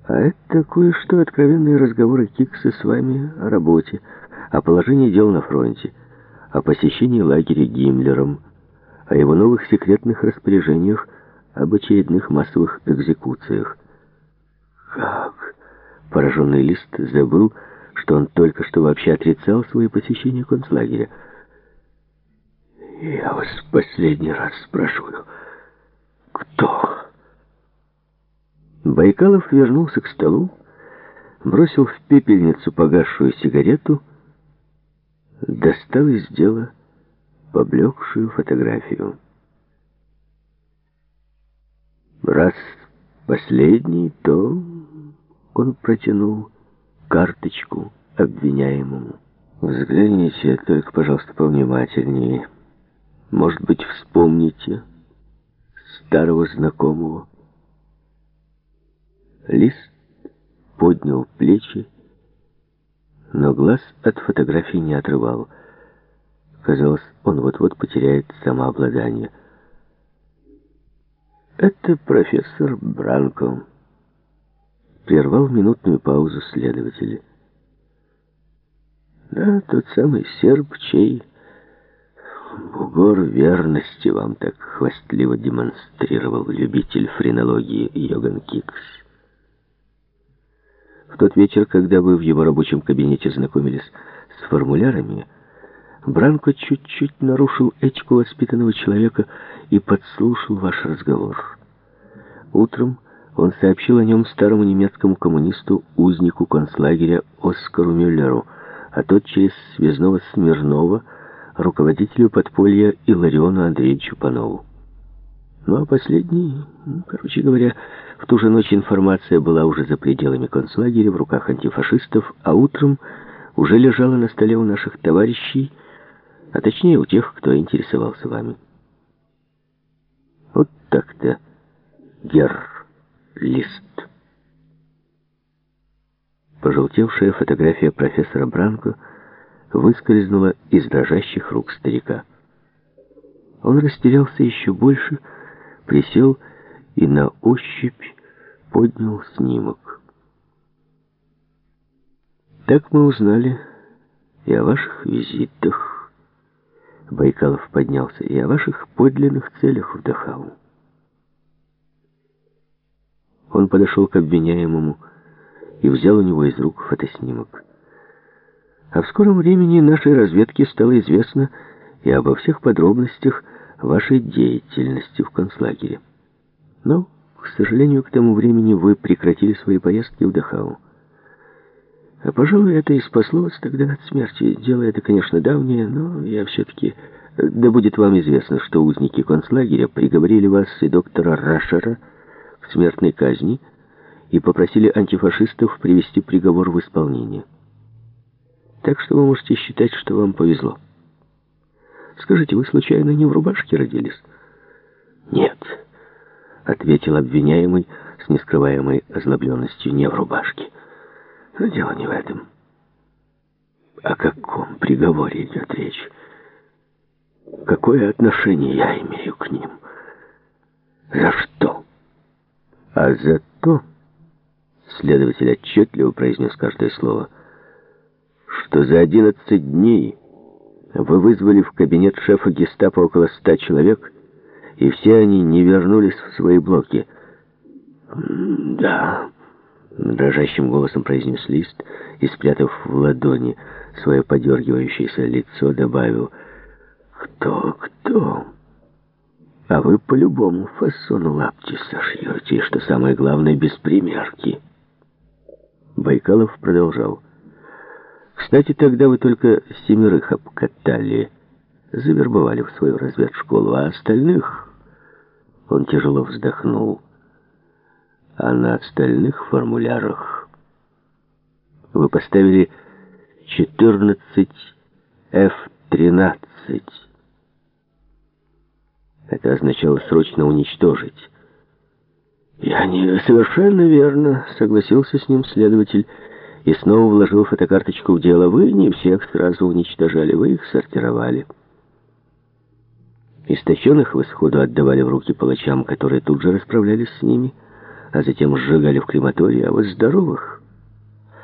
А это кое-что откровенные разговоры Кикса с вами о работе, о положении дел на фронте, о посещении лагеря Гиммлером, о его новых секретных распоряжениях об очередных массовых экзекуциях. Как? Пораженный Лист забыл, что он только что вообще отрицал свои посещения концлагеря. Я вас последний раз спрашиваю, кто? Байкалов вернулся к столу, бросил в пепельницу погасшую сигарету, достал из дела поблекшую фотографию. Раз последний, то он протянул карточку обвиняемому. Взгляните только, пожалуйста, повнимательнее. Может быть, вспомните старого знакомого. Лист поднял плечи, но глаз от фотографии не отрывал. Казалось, он вот-вот потеряет самообладание. «Это профессор Бранко», — прервал минутную паузу следователь. «Да, тот самый серб, чей бугор верности вам так хвастливо демонстрировал любитель френологии Йоган Кикс. В тот вечер, когда вы в его рабочем кабинете знакомились с формулярами, Бранко чуть-чуть нарушил этику воспитанного человека и подслушал ваш разговор. Утром он сообщил о нем старому немецкому коммунисту, узнику концлагеря Оскару Мюллеру, а тот через связного Смирнова, руководителю подполья Иллариону Андреевичу Панову. Ну а последний, короче говоря, в ту же ночь информация была уже за пределами концлагеря, в руках антифашистов, а утром уже лежала на столе у наших товарищей, а точнее у тех, кто интересовался вами. Вот так-то, герр Лист. Пожелтевшая фотография профессора Бранко выскользнула из дрожащих рук старика. Он растерялся еще больше, присел и на ощупь поднял снимок. Так мы узнали и о ваших визитах. Байкалов поднялся, и о ваших подлинных целях в Дахау. Он подошел к обвиняемому и взял у него из рук фотоснимок. А в скором времени нашей разведке стало известно и обо всех подробностях вашей деятельности в концлагере. Но, к сожалению, к тому времени вы прекратили свои поездки в Дахау. А, пожалуй, это и спасло вас тогда от смерти. Дело это, конечно, давнее, но я все-таки... Да будет вам известно, что узники концлагеря приговорили вас и доктора Рашера к смертной казни и попросили антифашистов привести приговор в исполнение. Так что вы можете считать, что вам повезло. Скажите, вы случайно не в рубашке родились? Нет, ответил обвиняемый с нескрываемой озлобленностью, не в рубашке. Но дело не в этом. О каком приговоре идет речь? Какое отношение я имею к ним? За что? А за то, следователь отчетливо произнес каждое слово, что за 11 дней вы вызвали в кабинет шефа гестапо около 100 человек, и все они не вернулись в свои блоки. Да, дрожащим голосом произнес Лист и, спрятав в ладони свое подергивающееся лицо, добавил: Кто? А вы по любому фасону лапти сошьете, и, что самое главное, без примерки. Байкалов продолжал: Кстати, тогда вы только 7 обкатали, завербовали в свою разведшколу, а остальных... Он тяжело вздохнул. А на остальных формулярах вы поставили 14 F-13. Это означало срочно уничтожить. «Я не... Совершенно верно», — согласился с ним следователь и снова вложил фотокарточку в дело. «Вы не всех сразу уничтожали, вы их сортировали. Истощенных вы сходу отдавали в руки палачам, которые тут же расправлялись с ними, а затем сжигали в крематории, а вот здоровых